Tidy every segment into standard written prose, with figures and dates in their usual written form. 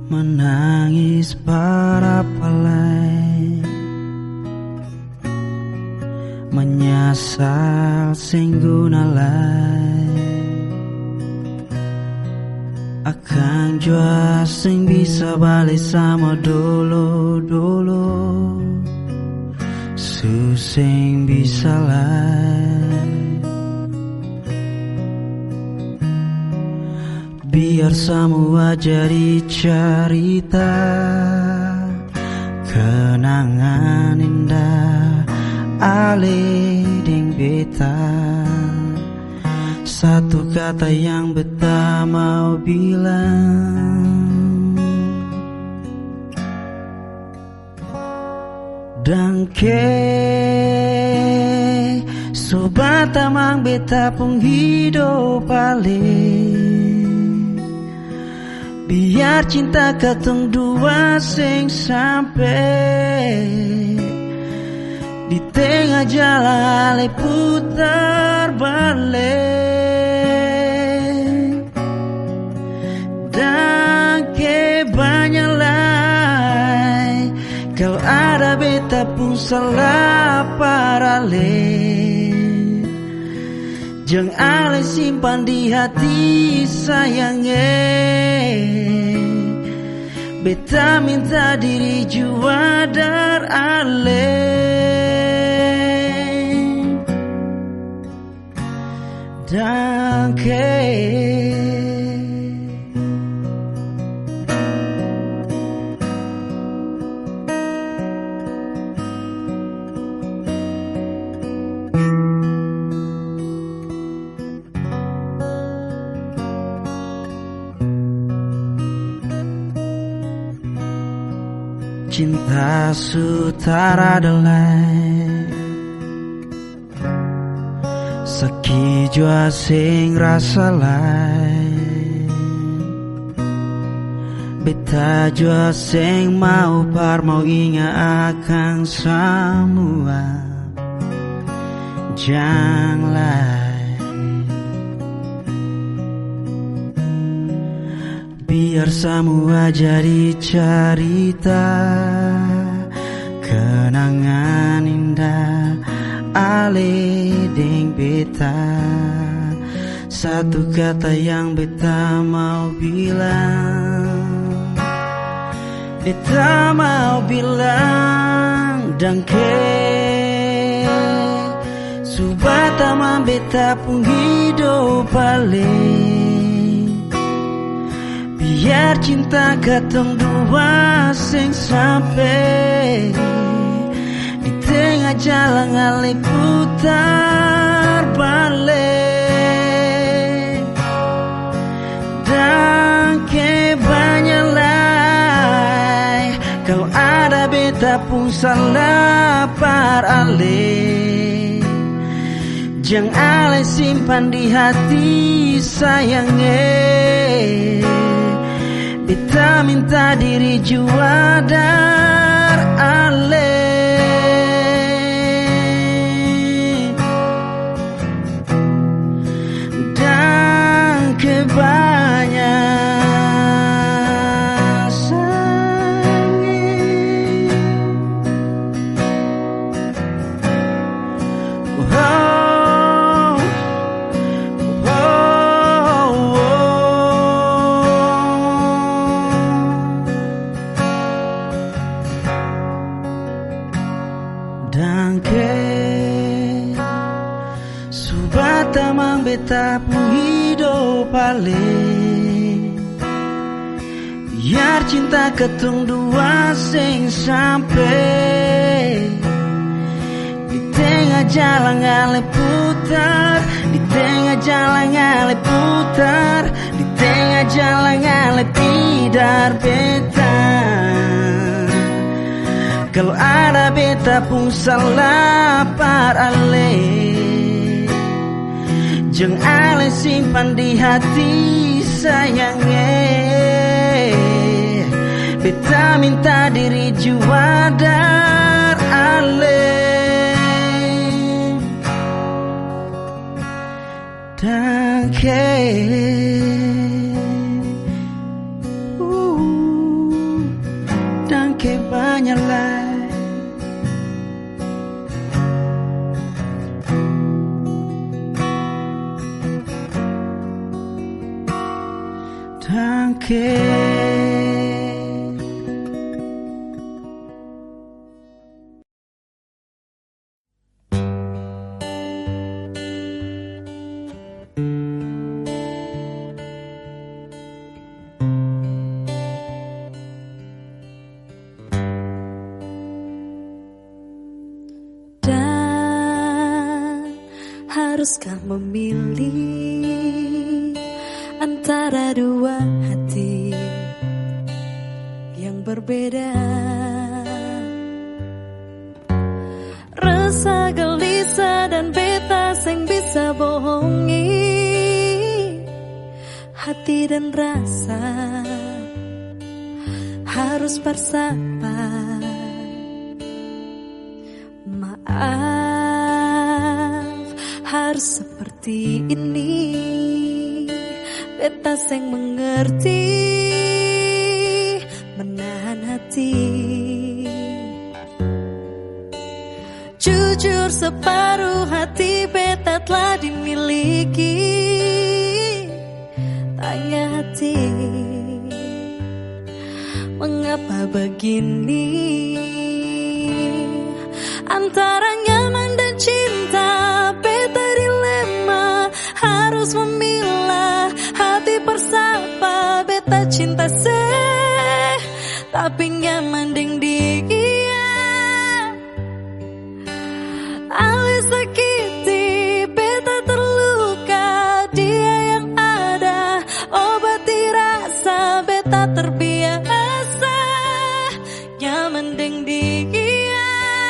menangis para palai, menyasal sing gunalai, akan jua sing bisa balik sama dulu-dulu, susing bisa lai. Biar semua jadi cerita, kenangan indah ale ding beta. Satu kata yang beta mau bilang, dangke sobat tamang beta pun hidup ale. Biar cinta katong dua sing sampai di tengah jalan ale putar balik, dan ke banyak lai kau ada beta pun salah parale. Jangan ale simpan di hati sayangnya, beta minta diri jua dar ale. Danke cinta sutara delai, saki jua sing rasa lai, beta jua sing mau ingat akan semua jangan biar semua jadi cerita, kenangan indah ale ding beta. Satu kata yang beta mau bilang, beta mau bilang, dangke subata man beta pun hidup ale. Biar cinta katong dua sing sampai di tengah jalan ale putar balik, dan ke banyak lai kau ada beta pun salah par ale. Jangan ale simpan di hati sayangnya, beta minta diri jua dar ale. Dan kebanyak sangin, dangke subata mang beta pun hidup ale. Biar cinta ketong dua sing sampai di tengah jalan ale putar, di tengah jalan ale putar, di tengah jalan ale pidar beta. Kalau ada beta pun salah par ale, jangan ale simpan di hati sayangnya, beta minta diri jua dar ale. Danke menyelai. Tangke haruskah memilih antara dua hati yang berbeda? Rasa gelisah dan beta sing bisa bohongi hati dan rasa harus bersabar. Maaf, harus seperti ini. Beta sing mengerti, menahan hati. Jujur separuh hati beta telah dimiliki. Tanya hati, mengapa begini? Antara nyaman dan cinta, beta dilema, harus memilah hati bersapa. Beta cinta tapi nyaman deng dia. Alis sakiti, beta terluka, dia yang ada obati rasa. Beta terbiasa nyaman deng dia.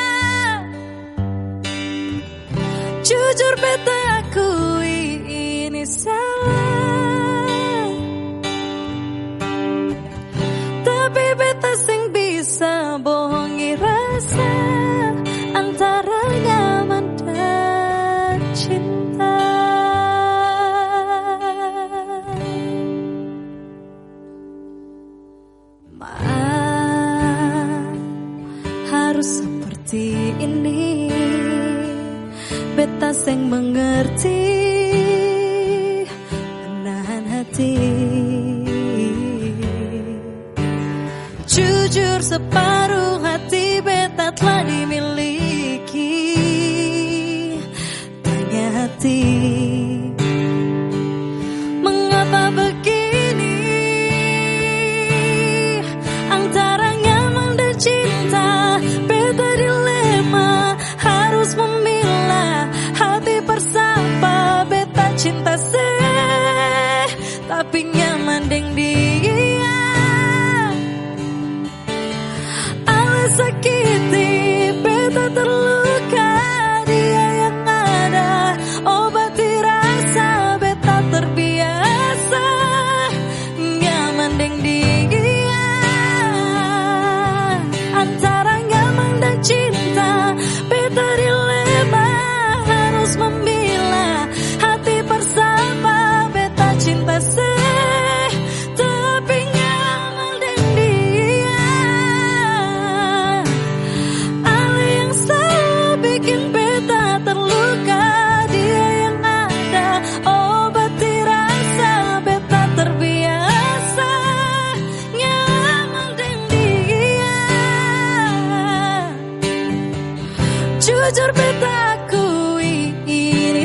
Jujur beta akui ini salah, tapi beta sing bisa bohongi rasa antara nyaman dan cinta. Maaf, harus seperti ini. Beta sing mengerti, menahan hati. Jujur separuh hati beta telah dimiliki. Tanya hati, mengapa begini? Antara nyaman dan cinta, beta dilema, harus memilah hati bersapa. Beta cinta tapi nyaman deng dia. Alis sakiti, beta terluka, dia yang ada obati rasa. Beta terbiasa nyaman deng dia. Antara nyaman dan cinta, beta dilema, harus memilah hati bersama. Beta cinta tapi nyaman deng dia. Ale yang selalu bikin beta terluka, dia yang ada obati rasa. Beta terbiasa nyaman deng dia. Jujur beta akui ini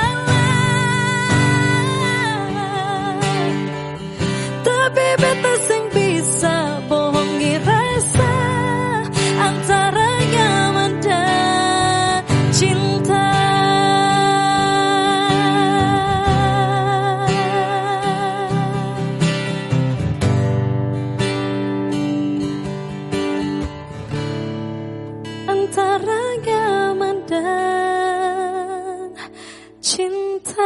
salah, tapi beta sing bisa bohongi rasa antara nyaman dan cinta. Antara nyaman dan cinta.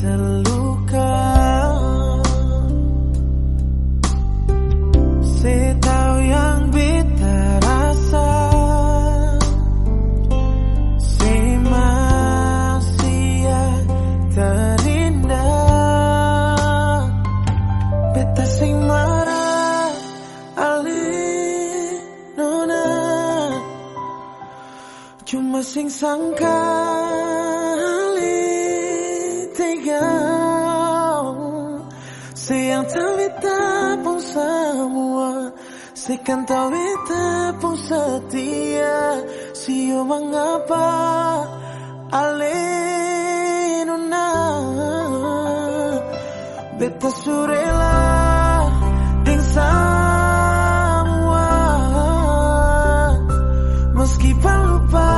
terluka. Saya tahu yang beta rasa, saya masih terindah. Beta sing marah ali nona, cuma sing sangka ali tega. Sayang tahu beta pun semua, saya kan tahu beta pun setia. Sio mengapa ali nona, beta surela ding semua, meski lupa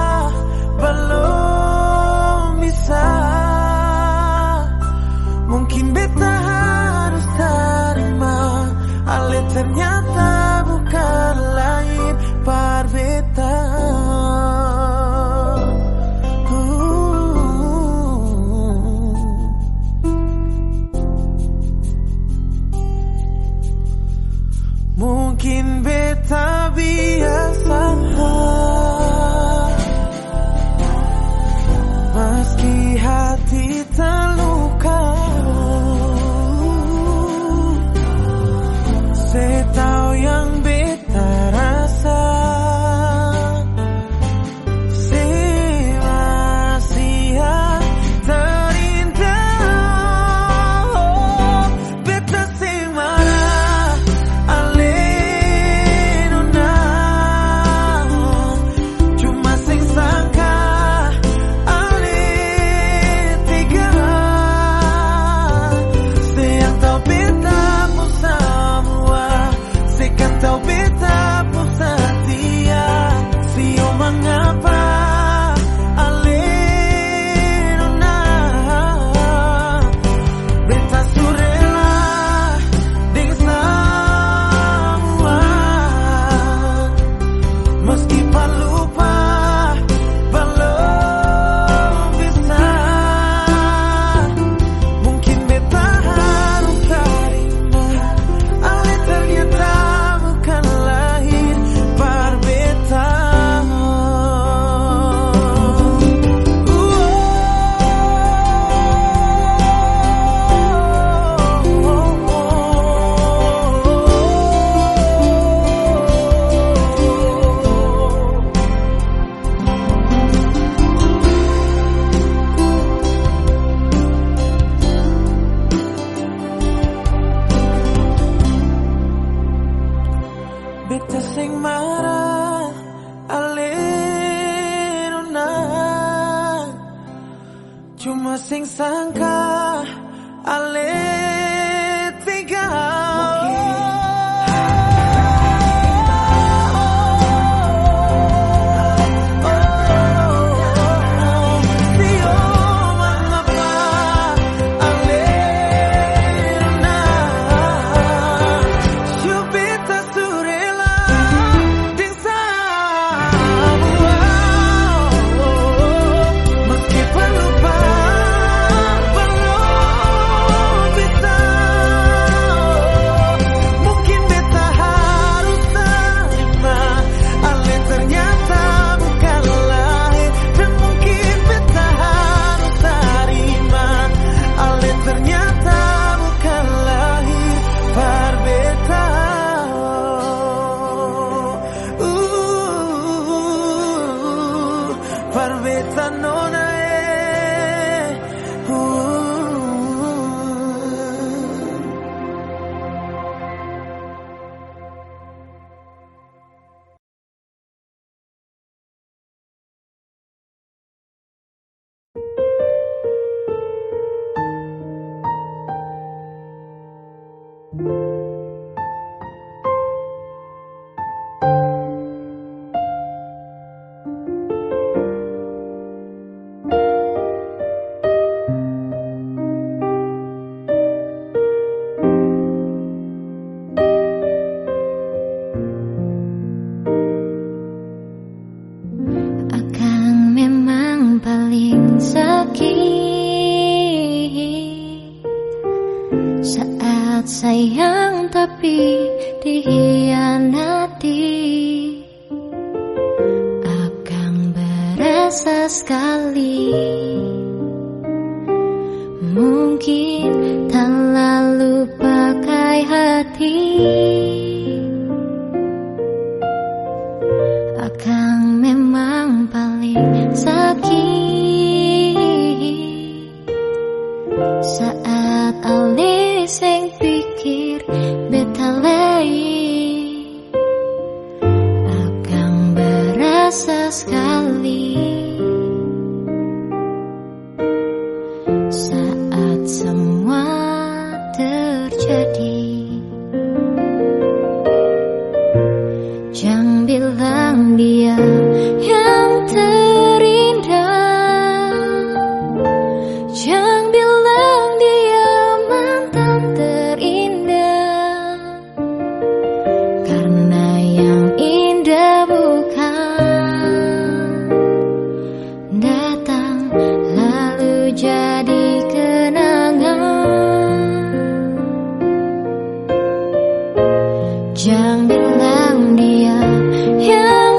belum bisa. Mungkin beta harus terima, ale ternyata bukan lain par beta. Mungkin beta biasa, meski hati terluka. Saya tahu yang beta rasa, saya masih terindah. Beta sing marah ale nona, cuma sing sangka ale tega. Saya tahu beta pun semua, saya kan tahu beta pun setia. Sio mengapa ale nona, beta surela ding semua, meski lupa belum bisa. Mungkin beta harus terima, ale ternyata bukan lahir par beta. Beta sing marah ale nona, cuma sing sangka ale tega. Sio mengapa ale nona, sio beta surela ding semua, meski lupa belum bisa. Mungkin beta harus terima, ale ternyata bukan lahir. Dan mungkin beta harus terima, ale ternyata bukan lahir par beta. Par beta nona sayang tapi dikhianati, akan berasa sekali. Mungkin terlalu pakai hati, akan memang paling sakit saat alis sing pikir betalai, akan berasa sekali saat semua terjadi. Jangan bilang dia yang terindah, jangan bilang dia mantan terindah, karena yang indah bukan datang lalu jadi kenangan. Jangan bilang dia yang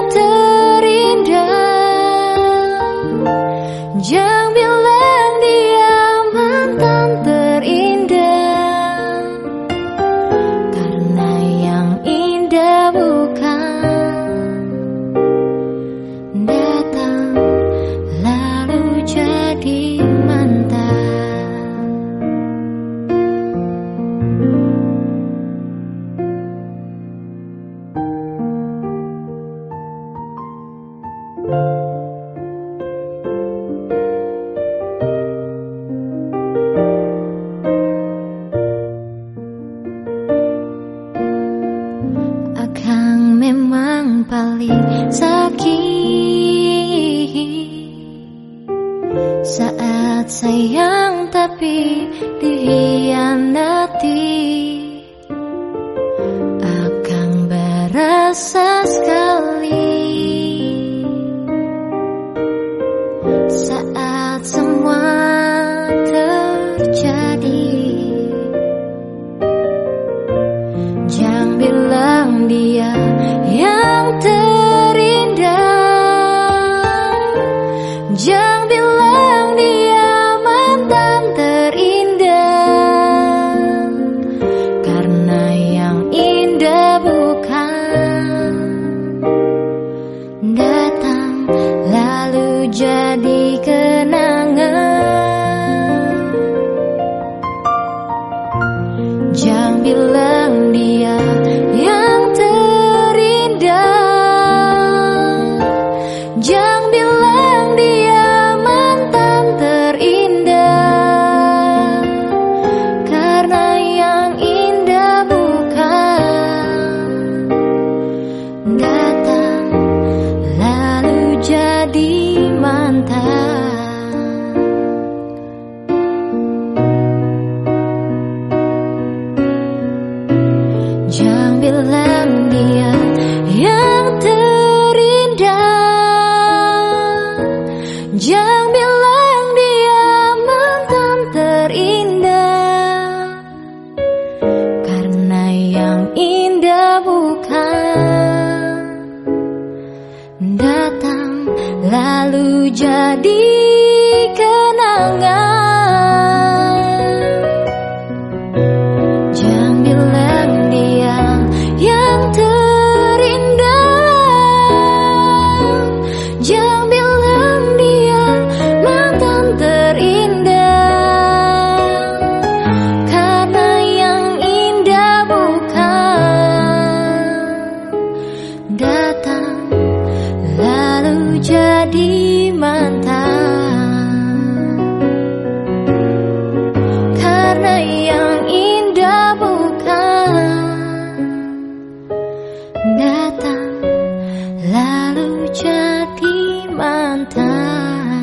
terindah, jangan bilang dia mantan terindah, karena yang indah bukan datang lalu jadi mantan. Akan memang paling sakit saat sayang tapi dikhianati, akan berasa sekali saat semua terjadi. Jangan bilang dia yang terindah, jangan bilang dia mantan terindah, karena yang indah bukan datang lalu jadi kenangan. Jangan bilang dia yang terindah, jangan bilang dia mantan terindah, karena yang indah bukan datang lalu jadi mantan. Jangan bilang dia yang terindah, jangan bilang dia mantan terindah, karena yang indah bukan datang lalu jadi kenangan. Jangan bilang dia yang terindah, jangan bilang dia mantan terindah, karena yang indah bukan datang lalu jadi mantan, karena yang indah bukan datang lalu jadi mantan.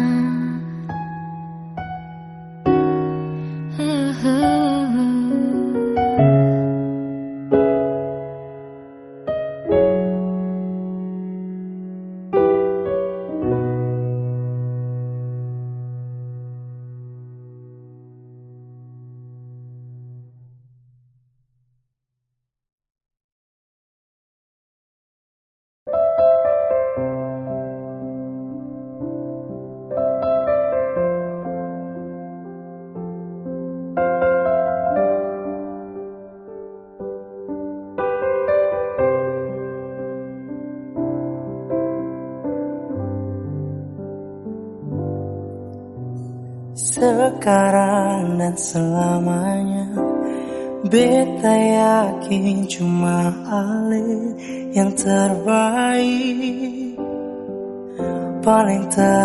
Sekarang dan selamanya, beta yakin cuma Ale yang terbaik, paling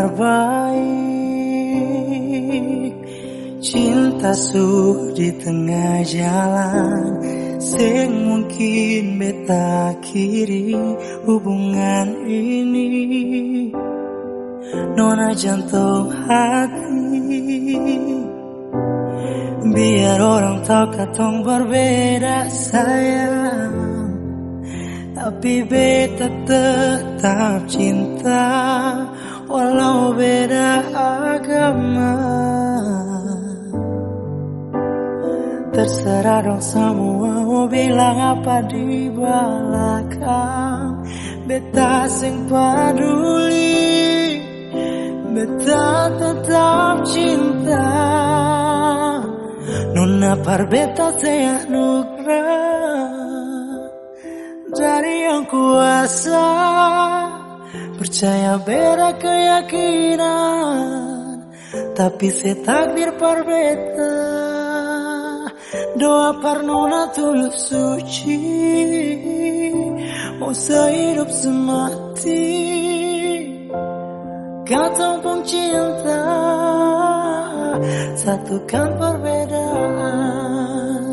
terbaik. Cinta su di tengah jalan, sing mungkin beta akhiri hubungan ini. Nona jantung hati, biar orang tahu katong berbeda sayang, tapi beta tetap cinta walau beda agama. Terserah dong semua mau bilang apa di belakang, beta sing peduli, beta tetap cinta. Nona par beta saya anugerah dari yang kuasa, percaya beda keyakinan, tapi setakdir par beta. Doa par nona tulus suci, mau sehidup semati, katong pun cinta, satukan perbedaan.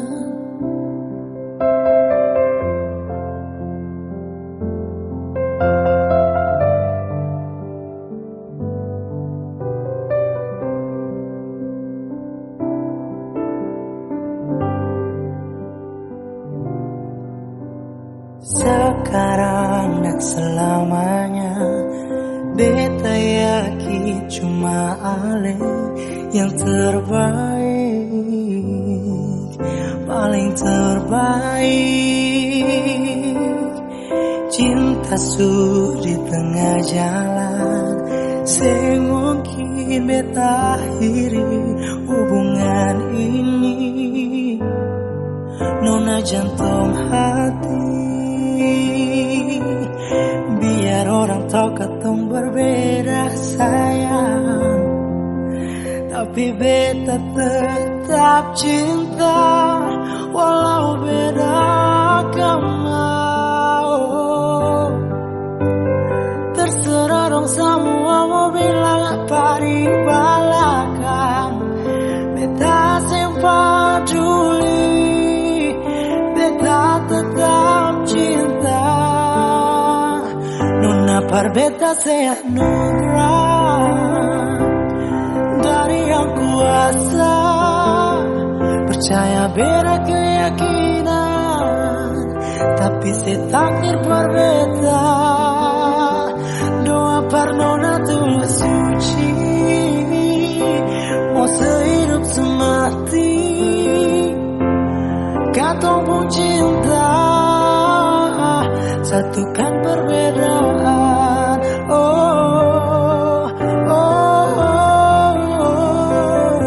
Sekarang dan selamanya, beta yakin cuma Ale yang terbaik, paling terbaik. Cinta su di tengah jalan, sing mungkin beta akhiri hubungan ini. Nona jantung hati, biar orang tahu katong berbeda sayang, tapi beta tetap cinta walau beda agama. Oh, terserah dong semua mau bilang apa di belakang, beta sing peduli, beta tetap cinta. Nona par beta saya anugerah dari yang kuasa, percaya beda keyakinan, tapi setakdir par beta. Doa par nona tulus suci, mau sehidup semati, katong pun cinta, satukan perbedaan. Oh, oh, oh, oh.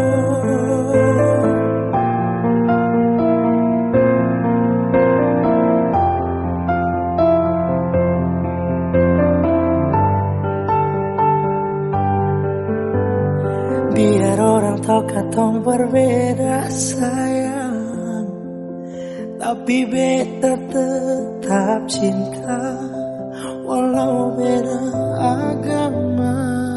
Biar orang tahu katong berbeda sayang, tapi beta tetap cinta walau beda agama.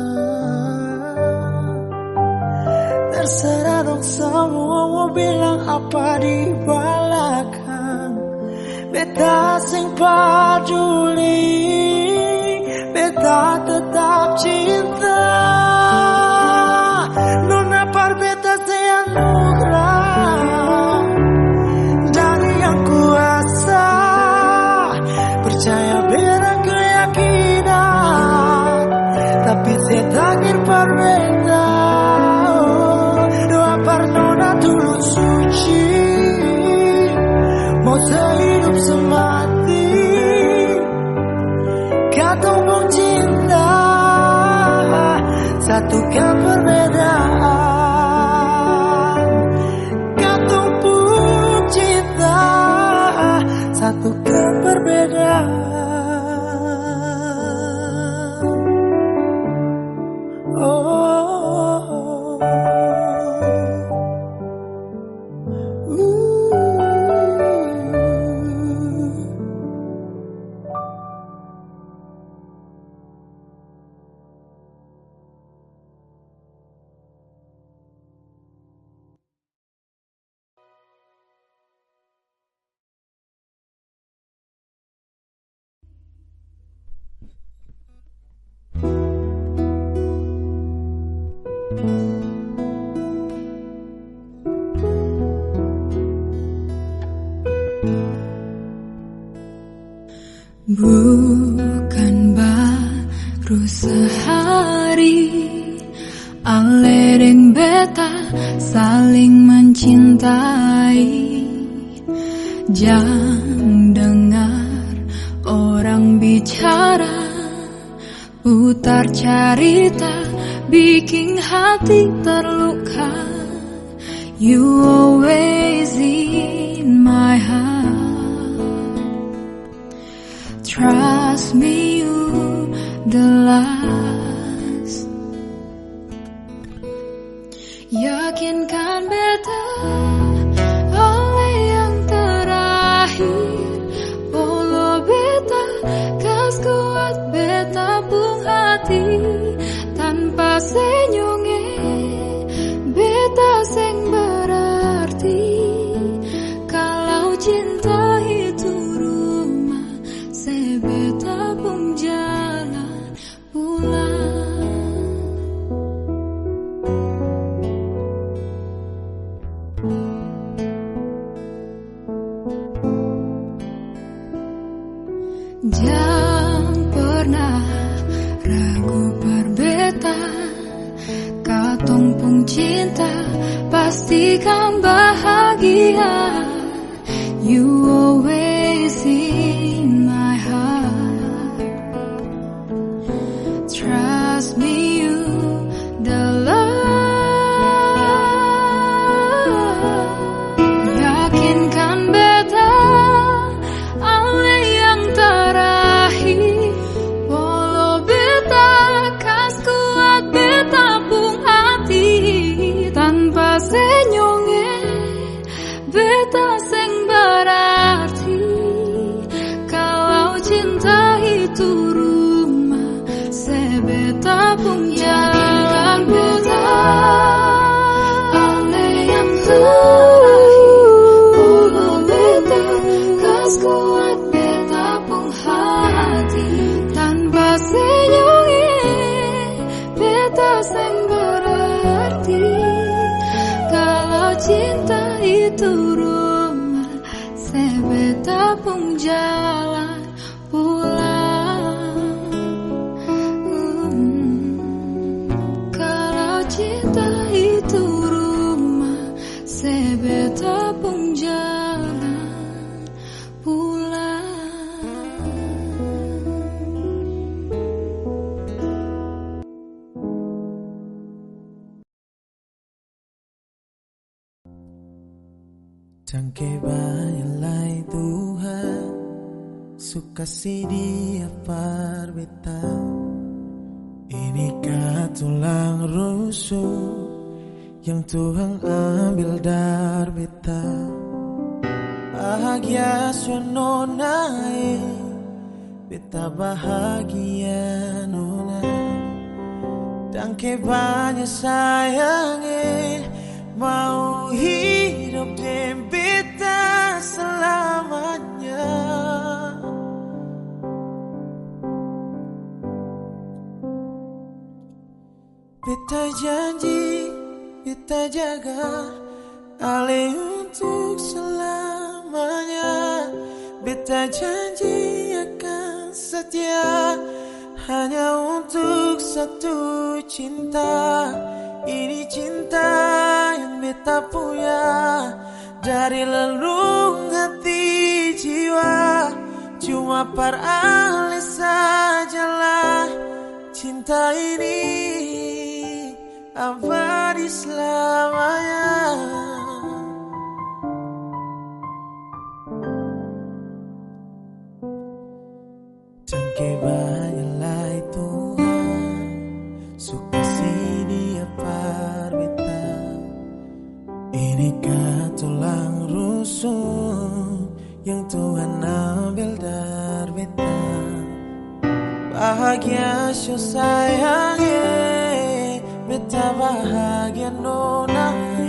Terserah dong semua mau bilang apa di belakang, beta sing peduli, beta tetap cinta. Nona par beta saya anugerah dari yang kuasa, percaya beda keyakinan, tapi setakdir par beta. Doa par nona tulus suci, mau sehidup semati, katong pun cinta, satukan perbedaan. Katong pun cinta, satukan perbedaan. Oh, oh, oh. hari Ale deng beta saling mencintai. Jangan dengar orang bicara, putar cerita, bikin hati terluka. You always in my heart. Trust me, you the last. Yakinkan beta oleh yang terakhir. Polo beta kas kuat beta pung hati. Tanpa senyonge beta seng berarti. Kalau cinta itu rumah, sebeta pung jalan pulang. Jangan pernah ragu perbeta, katong pung cinta pastikan bahagia. You always in my heart. Trust me, you the love. Yakinkan beta ale yang terakhir. Polo beta kas kuat beta pung hati. Tanpa senyonge beta seng berarti. Kalau cinta itu rumah, sebeta pung jalan beta ale yang terakhir. Polo beta kas kuat beta pung hati. Tanpa senyonge beta seng berarti. Kalau cinta itu rumah, sebeta pung jalan pulang. Kalau cinta itu rumah, sebeta pung jalan pulang. Jangke banyalai Tuhan, suka si dia parbeta. Inikah tulang rusuk yang Tuhan ambil dari beta. Bahagia suano naik, beta bahagia nona. Jangke banyak sayangnya, mau hidup dengan beta selamanya. Beta janji, beta jaga ale untuk selamanya. Beta janji akan setia hanya untuk satu cinta. Ini cinta yang beta punya dari relung hati jiwa. Cuma par ale sajalah cinta ini abadi selamanya. Jangke banyalai Tuhan, suka si dia parbeta. Inikah tulang rusuk yang Tuhan ambil dari beta. Bahagia so sayangnya, beta bahagia nona.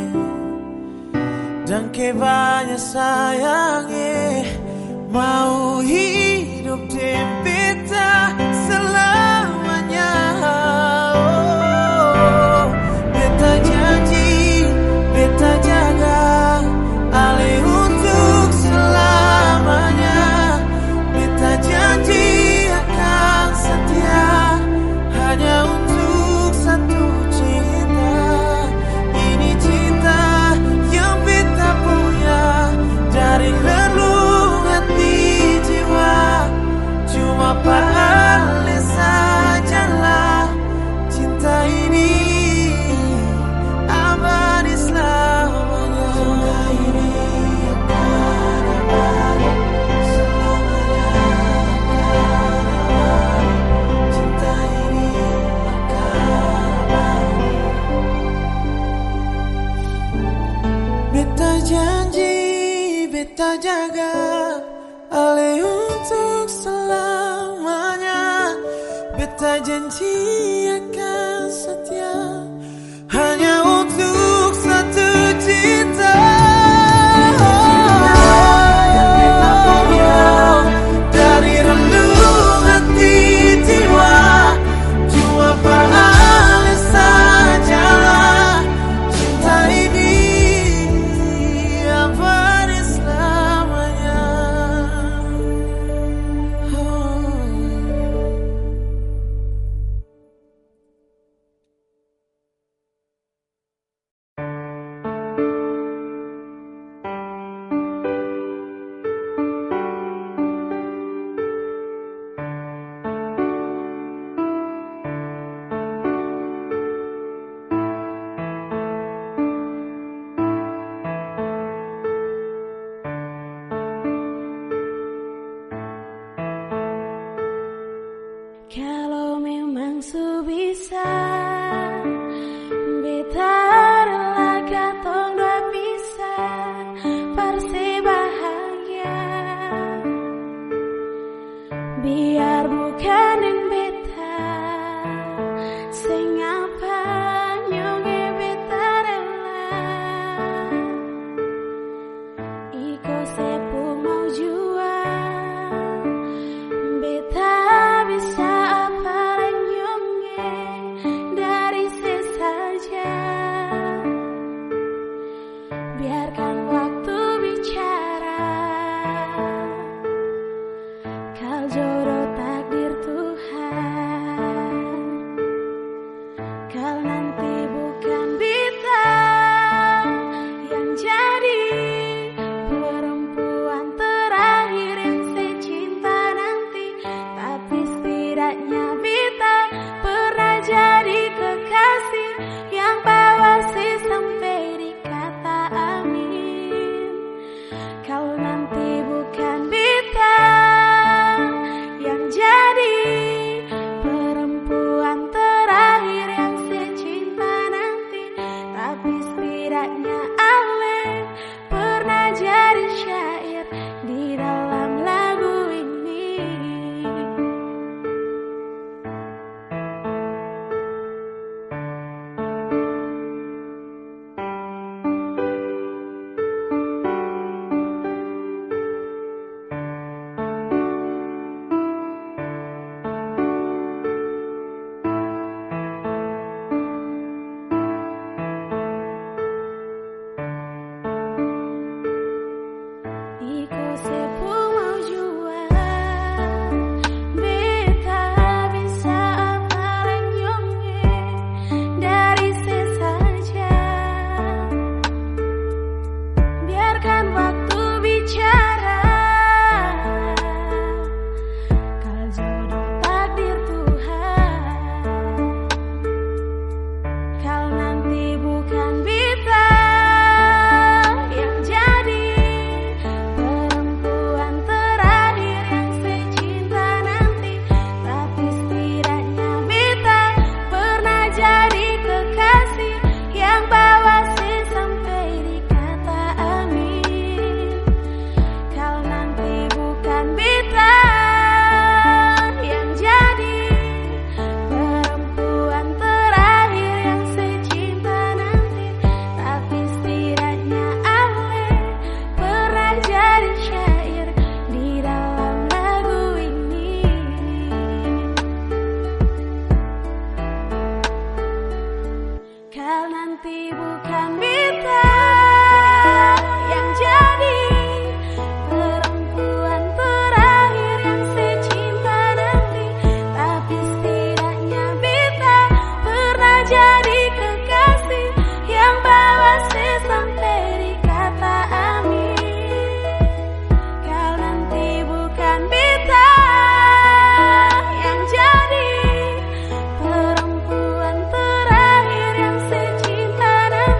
Jangke banyak sayangnya, mau hidup dengan beta selamanya. Oh, beta janji, beta jaga ale untuk selamanya. Beta janji akan setia hanya kata janji akan setia hanya untuk satu cinta. Yang kita punya dari relung hati jiwa, cuma beralih sajalah cinta ini abadi selamanya. Kalau memang bisa beta rela katong dua bisa persebahagia, biar bukan yang beta sing apa nyonge beta rela iko sepung mau jua beta bisa biarkan waktu bicara, kal jodoh takdir Tuhan, kal nanti bukan beta yang jadi perempuan terakhir yang secinta nanti, tapi setidaknya beta pernah jadi kekasih yang bawa si sampai di kata amin. Kau nanti bukan beta yang jadi perempuan terakhir yang secinta nanti, tapi setidaknya ale pernah jadi syair di dalam lagu ini. Iko sepung mau jua beta bisa apa nyonge dari sesaja, biarkan waktu bicara, kal jodoh takdir Tuhan, kal nanti bukan beta yang jadi perempuan terakhir yang secinta nanti, tapi setidaknya beta pernah jadi kekasih yang bawa si sampai di kata amin. Kal nanti bukan beta yang jadi perempuan terakhir yang secinta nanti, tapi setidaknya ale pernah jadi syair di dalam lagu ini. Kal nanti bukan beta yang jadi perempuan terakhir yang secinta nanti, tapi setidaknya beta pernah jadi kekasih yang bawa si sampai di kata amin. Kal nanti bukan beta yang jadi perempuan terakhir yang secinta nanti,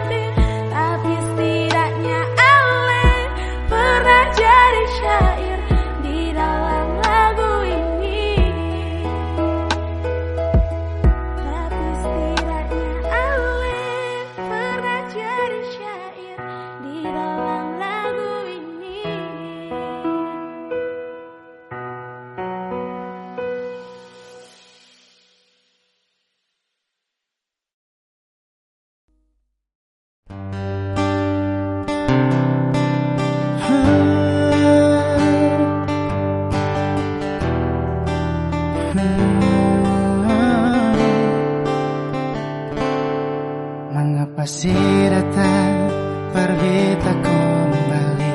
masih datang berbeta kembali.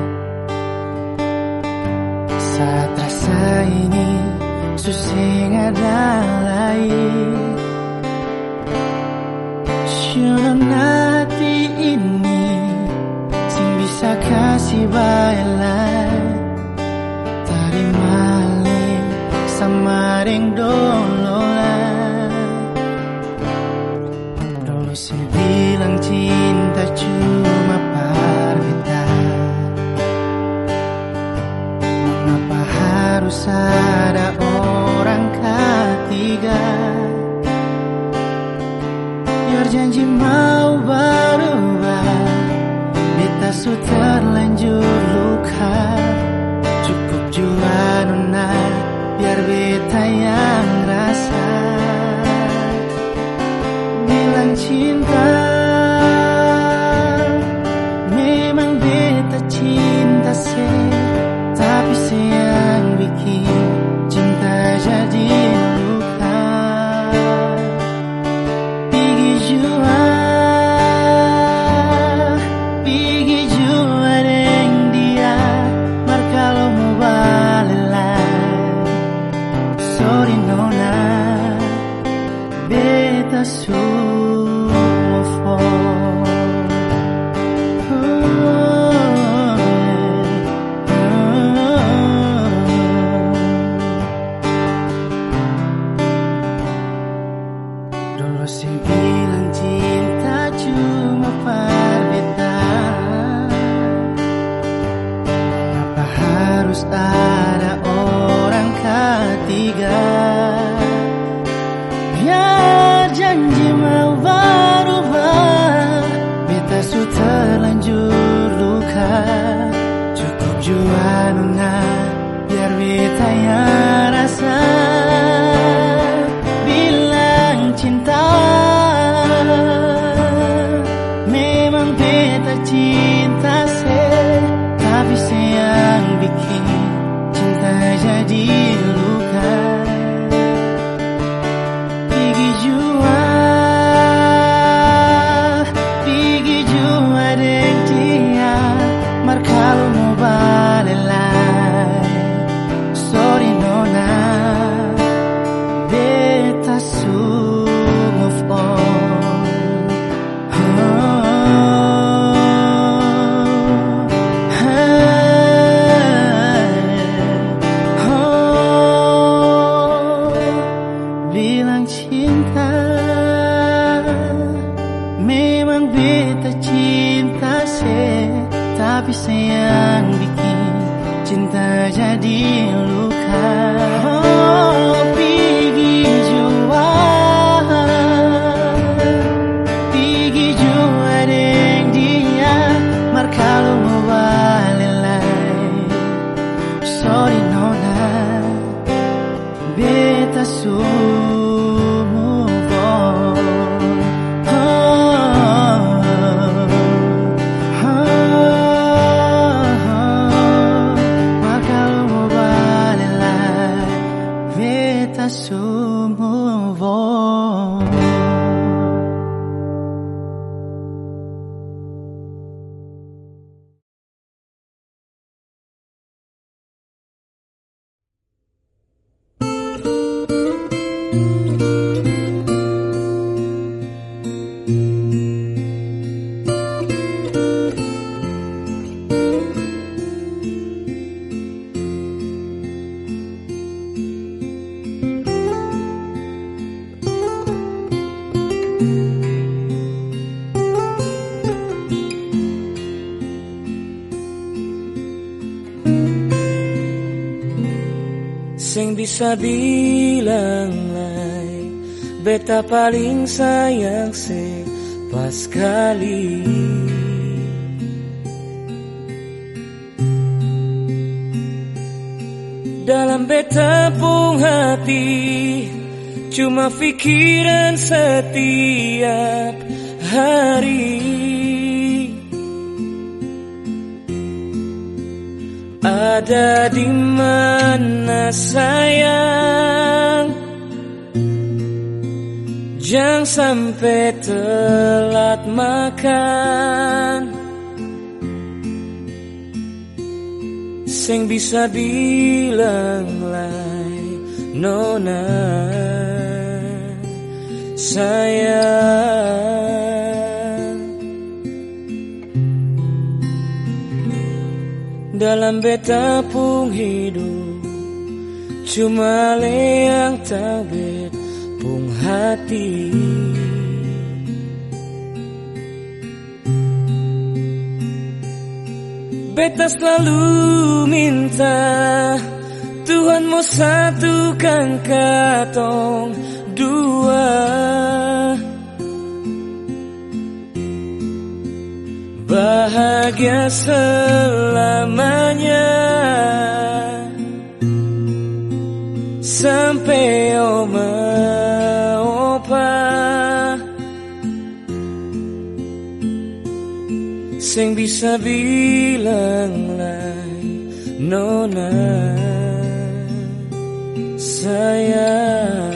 Saat rasa ini susing ada lain, syulang hati ini sing bisa kasih bayalan. Tadi maling sama ring dololan. Dulu sih bilang cinta cuma parbita, mengapa harus ada orang ketiga? Biar janji mau berubah, beta su terlanjur luka. Cukup jua nona, biar beta yang rasa. Bilang cinta, memang beta cinta se, tapi sayang bikin cinta jadi luka. Pigi jua deng dia, mar kalau mau balelan. Sorry nona, beta su move on. Dulu sih bilang cinta cuma parbeta, mengapa harus ada orang ketiga? Biar janji mau berubah, beta su terlanjur luka. Cukup jua nona, biar beta yang rasa. Bilang cinta, memang beta cinta se, tapi sayang bikin cinta jadi luka. Pigi jua deng dia, mar kalau mau balelan. Sorry nona, beta su move on. Bilang cinta, memang beta cinta se, tapi sayang bikin cinta jadi luka. Pigi jua deng dia, mar kalau mau balelan. Sorry nona, beta su move on. Mar kalau mau balelan, beta su move on. Sing bisa bilang lai, beta paling sayang se pas kali. Dalam beta pung hati, cuma pikiran setiap hari. Ada di mana sayang? Jangan sampai telat makan, sing bisa bilang lai nona sayang. Dalam beta pung hidup cuma le yang tahu bet pung hati. Beta selalu minta Tuhan mau satukan katong dua, bahagia selamanya sampai oma opa sing bisa bilang lai nona sayang.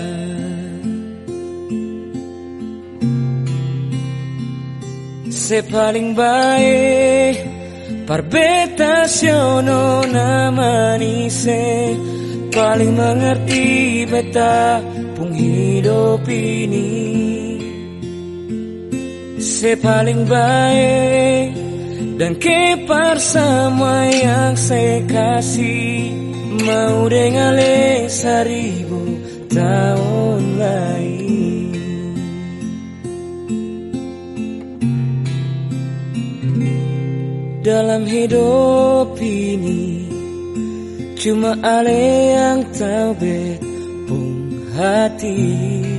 Se paling baik parbetasiono namani se paling mengerti beta pung hidup ini. Se paling baik dan kepar semua yang saya kasih, mau dengale 1000 tahun lagi. Dalam hidup ini cuma ale yang tahu bet pung hati.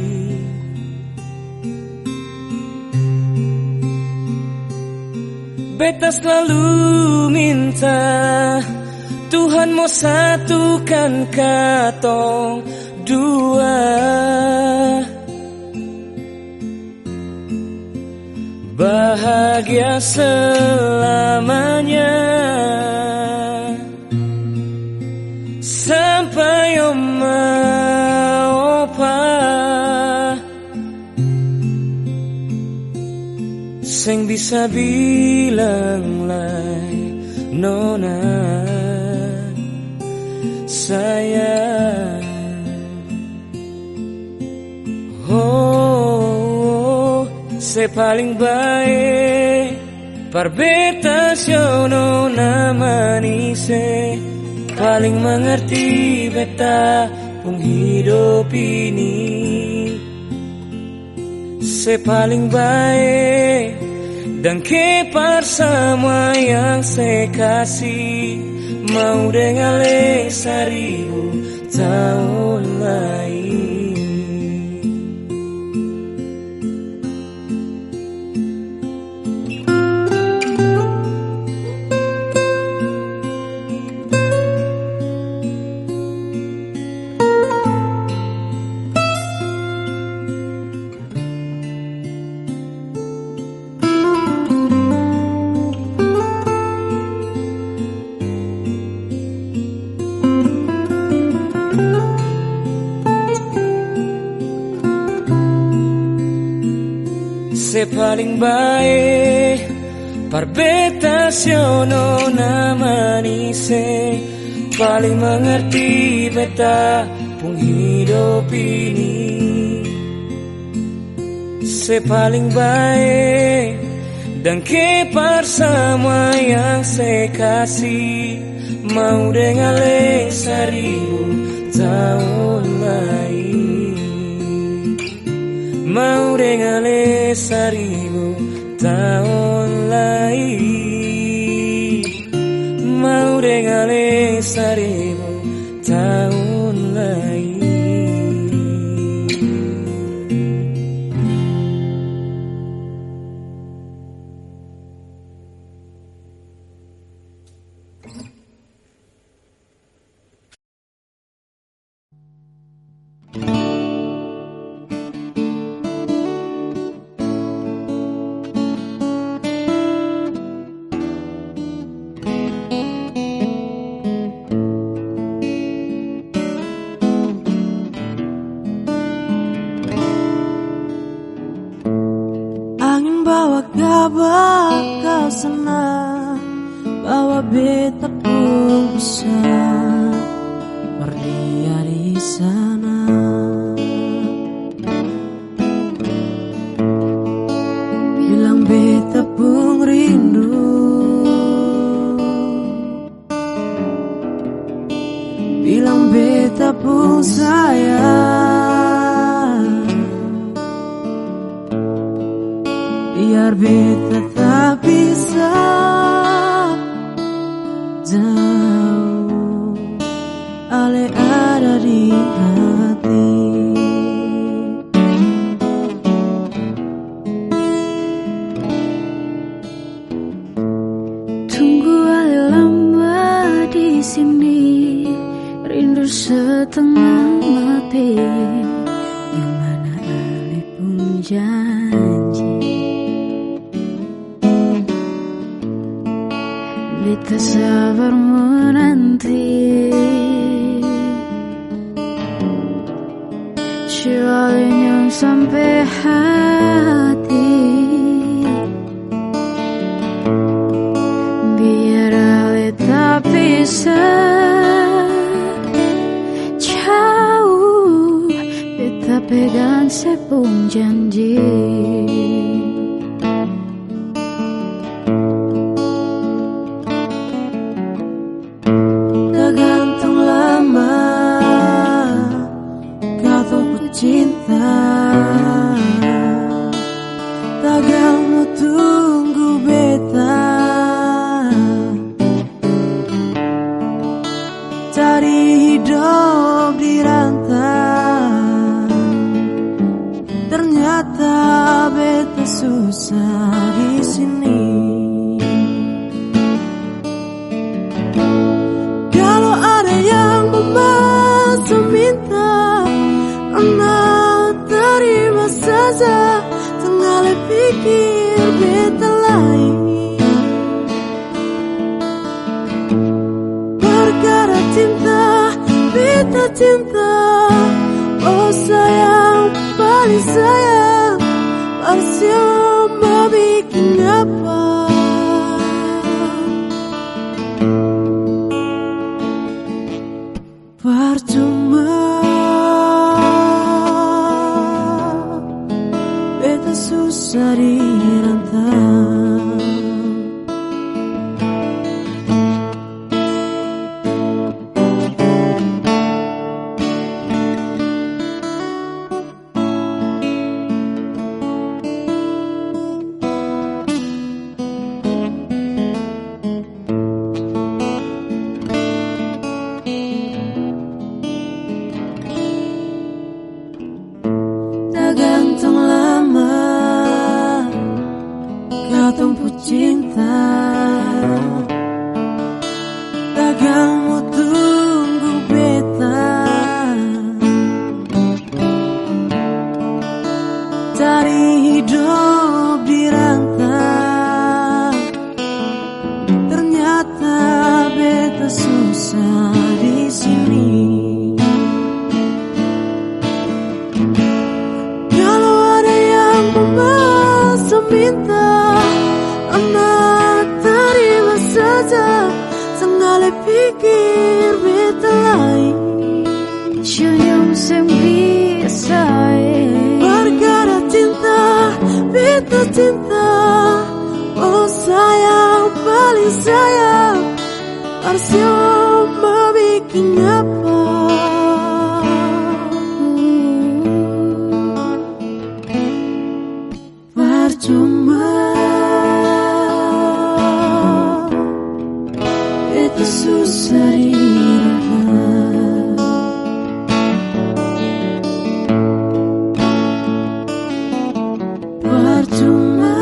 Beta selalu minta Tuhan mau satukan katong dua, bahagia selamanya sampai oma opa sing bisa bilang lai nona sayang. Oh, se paling baik parbetasiono namani se paling mengerti beta pung hidup ini. Se paling baik dan kepar semua yang saya kasih, mau dengale 1000 tahun lagi. Se paling baik parbetasiono namani se paling mengerti beta pung hidup ini. Se paling baik dan kepar semua yang saya kasih, mau dengale 1000 tahun lagi. Mau dengale 1000 tahun lagi, mau dengale 1000 tahun lagi. Membawa kabar kau senang bahwa beta pun bisa berdia di sana. Bilang beta pun rindu, bilang beta pun sayang, biar beta tak bisa jauh, ale ada di hati. Tunggu ale lama di sini, rindu setengah mati, yang mana ale pun janji beta sabar menanti. Soalnya sampai hati, biar ale tak bisa jauh, beta pegang sepung janji. Tergantung lama kau tumbuh cinta, takkanmu tunggu beta cari hidup di rantau. Ternyata beta susah di sini. Kalau ada yang memaksa minta, anak terima saja. Tengah pikir beta lain, perkara cinta, beta cinta. Oh sayang, paling sayang, percuma bikin apa? Percuma, beta susah di rantau. Tergantung lama kau tumbuh cinta, takkanmu tunggu beta cari hidup di rantau. Ternyata beta susah di sini. Minta, anak terima saja. Sengaja pikir beta lain, Senyum sem bisa perkara cinta, beta cinta. Oh sayang, paling sayang, percuma bikin apa? Percuma, beta susah dirahmat. Percuma,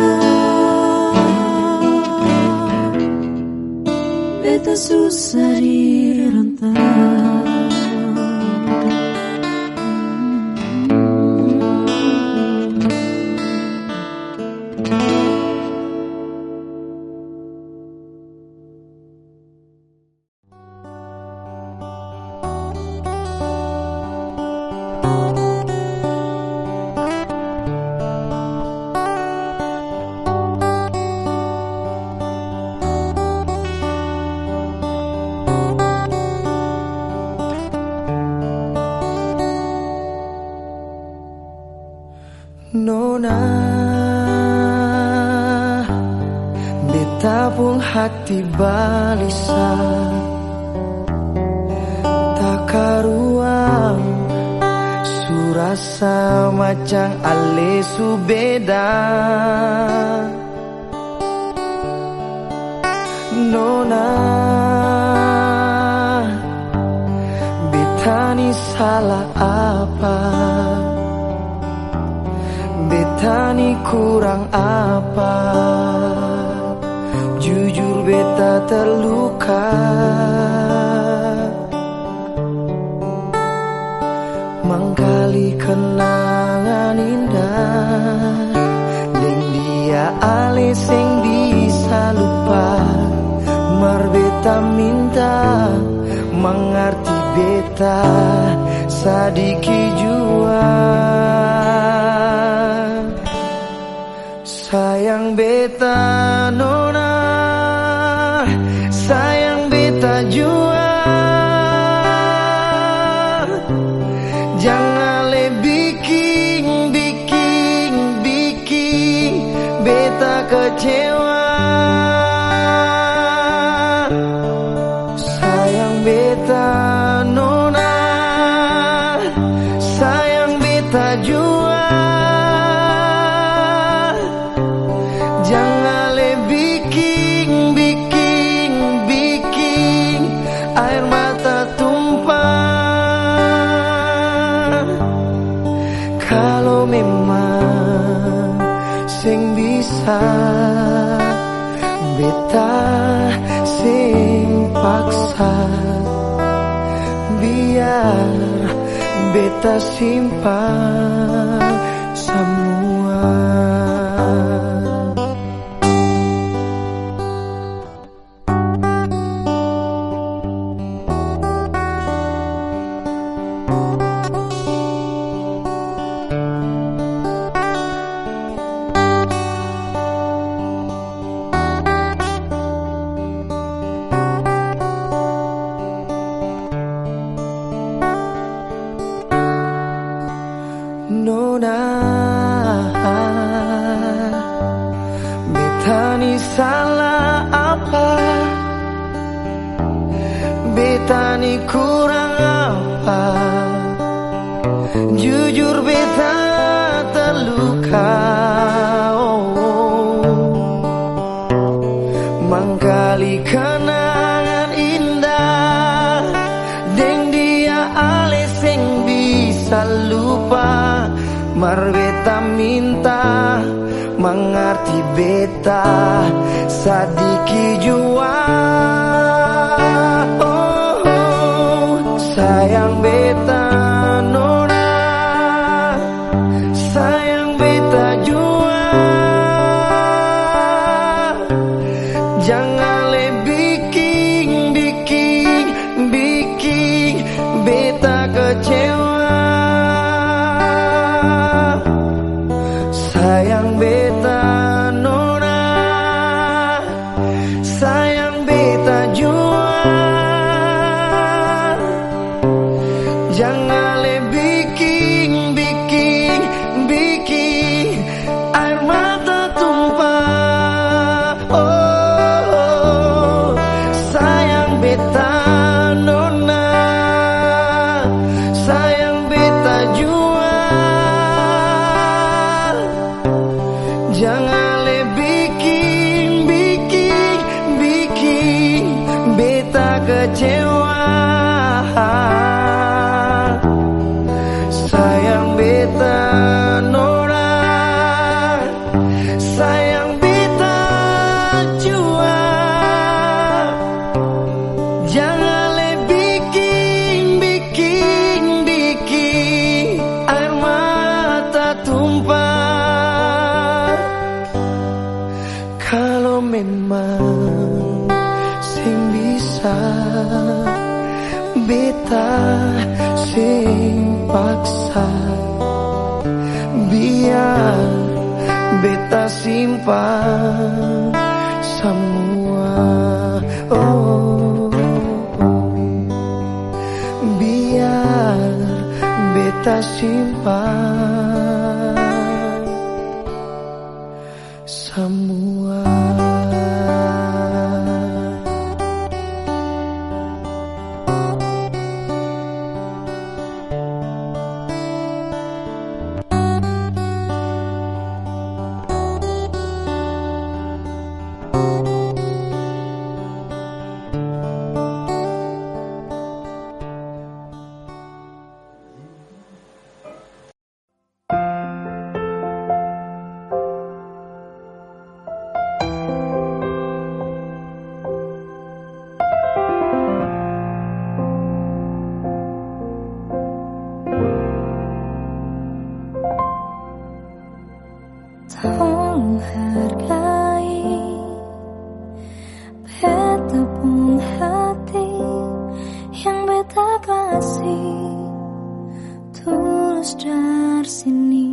beta susah dirantau. Nona, beta pun hati balisa tak karuang, surasa macam ale subeda. Nona, beta ni salah apa? Beta ni kurang apa? Jujur beta terluka, mangkali kenangan indah, deng dia ale sing bisa lupa. Mar beta minta mengerti beta sadiki jua. Sayang beta nona, sayang beta jua. Jangan le bikin beta kecewa. Sayang beta nona, sayang beta jua. Jangan le bikin air mata tumpah. Kalau memang sing bisa, beta sing paksa. Biar beta simpan semua. Nona, beta ni salah apa? Beta ni kurang apa? Jujur beta terluka. Mangkali kenangan indah, deng dia ale sing bisa lupa. Mar beta minta mengerti beta sadiki jua. Sayang beta nona, sayang beta jua. Jangan le bikin beta kecewa. Sayang beta nona, sayang beta jua. Jangan le bikin air mata tumpah. Oh, sayang beta nona, sayang beta jua. Jangan le bikin beta kecewa. Sayang beta nona, sayang beta jua. Jangan le bikin air mata tumpah. Kalau memang sing bisa, beta sing paksa. Biar beta simpan semua. Oh, biar beta simpan semua. Tolong hargai beta pun hati yang beta kasih tulus dari sini.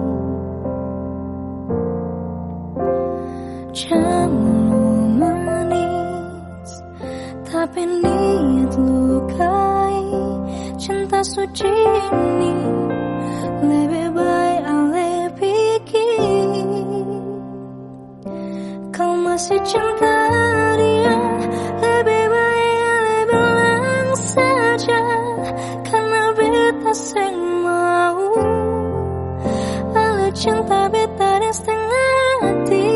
Jangan manis tapi niat lukai cinta suci ini. Lebih baik ale pikir kau masih cinta dia. Lebih baik ale bilang saja karena beta sing mau. Ale cinta beta dan setengah hati.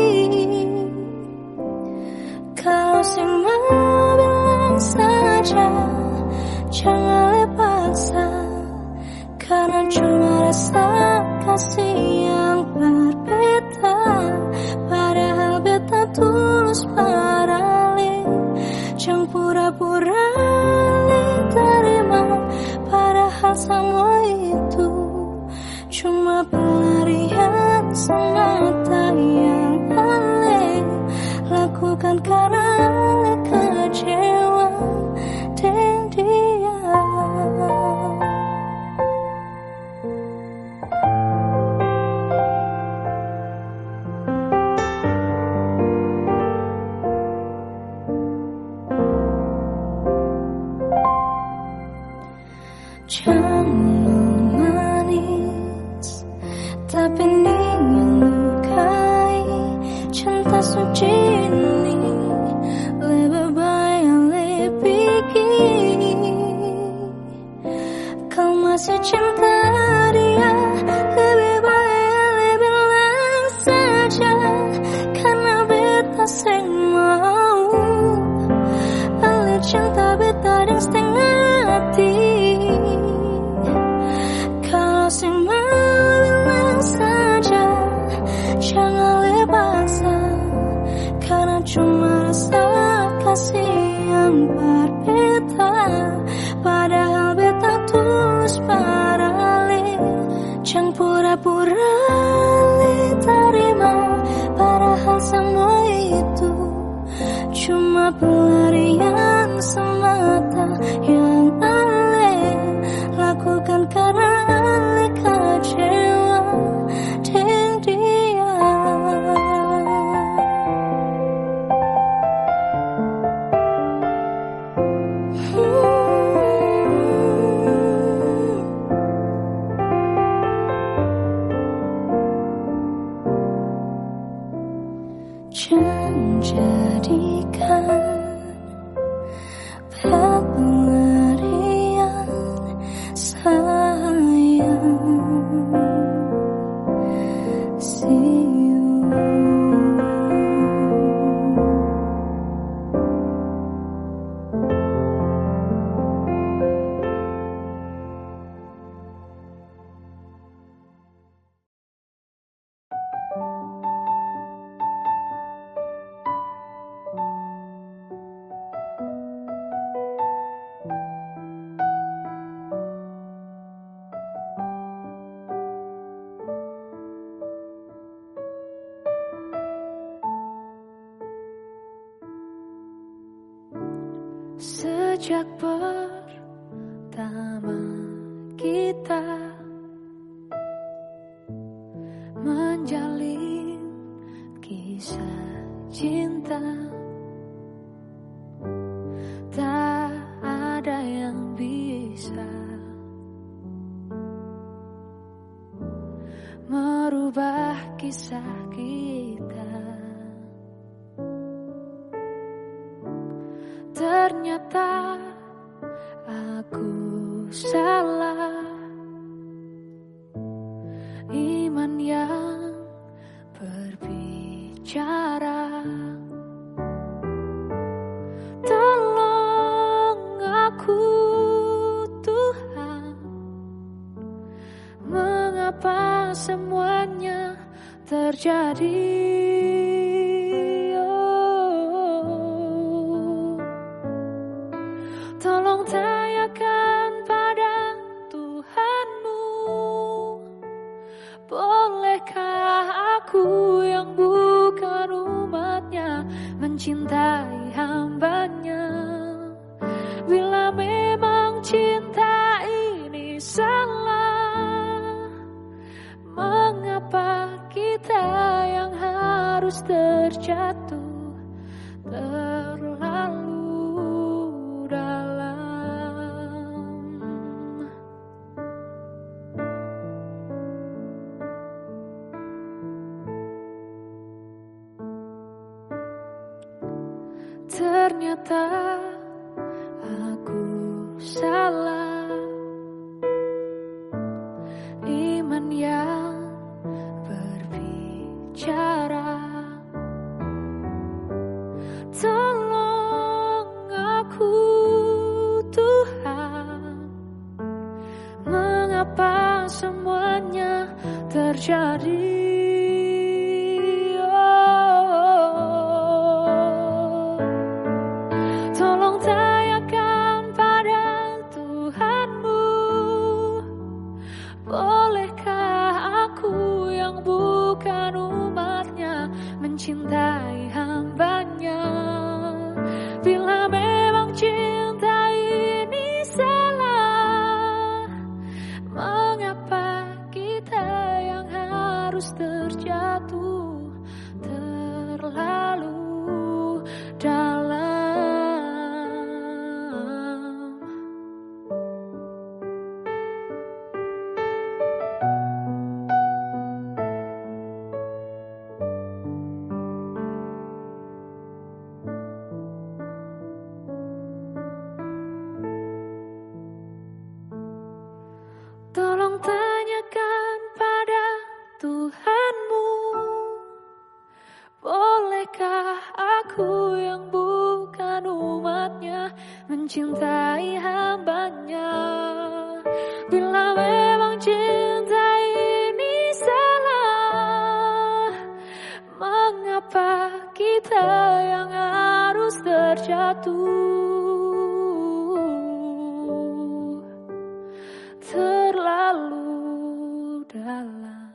Kalau sing mau bilang saja jangan ale paksa. Karena cuma rasa kasih yang berbeda. Padahal beta tulus paralel. Jangan pura-pura terima. Padahal semua itu cuma pelarian semata yang ale lakukan karena ale kecewa dengan dia. Jangan manis tapi niat lukai cinta suci ini. Lebih baik ale pikir kau masih cinta dia. Lebih baik ale bilang saja karena beta sing mau. Ale cinta beta dan setengah hati. Kalau sing mau bilang saja jangan lepaksa. Karena cuma rasa kasih yang berbeda. Padahal beta tulus paralel. Jangan pura-pura terima. Padahal semua itu cuma pelarian semata yang ale lakukan karena ale kecewa dengan dia. Jangan jadikan pelarian sayang. See you. Sejak pertama kita menjalin kisah cinta, tak ada yang bisa merubah kisah kita. Ternyata aku salah. Iman yang berbicara, tolong aku Tuhan, mengapa semuanya terjadi? Tolong tanyakan pada Tuhanmu, bolehkah aku yang bukan umatnya mencintai hambanya? Bila memang cinta ini salah, mengapa kita yang harus terjatuh terlalu dalam? Ternyata aku salah. Iman yang berbicara, tolong aku Tuhan, mengapa semuanya terjadi? Tolong tanyakan pada Tuhanmu, bolehkah aku yang bukan umatnya mencintai hambanya? Bila memang cinta ini salah, mengapa kita yang harus terjatuh terlalu dalam? Tolong tanyakan pada Tuhanmu, bolehkah aku yang bukan umatnya mencintai hambanya? Bila memang cinta ini salah, mengapa kita yang harus terjatuh terlalu dalam?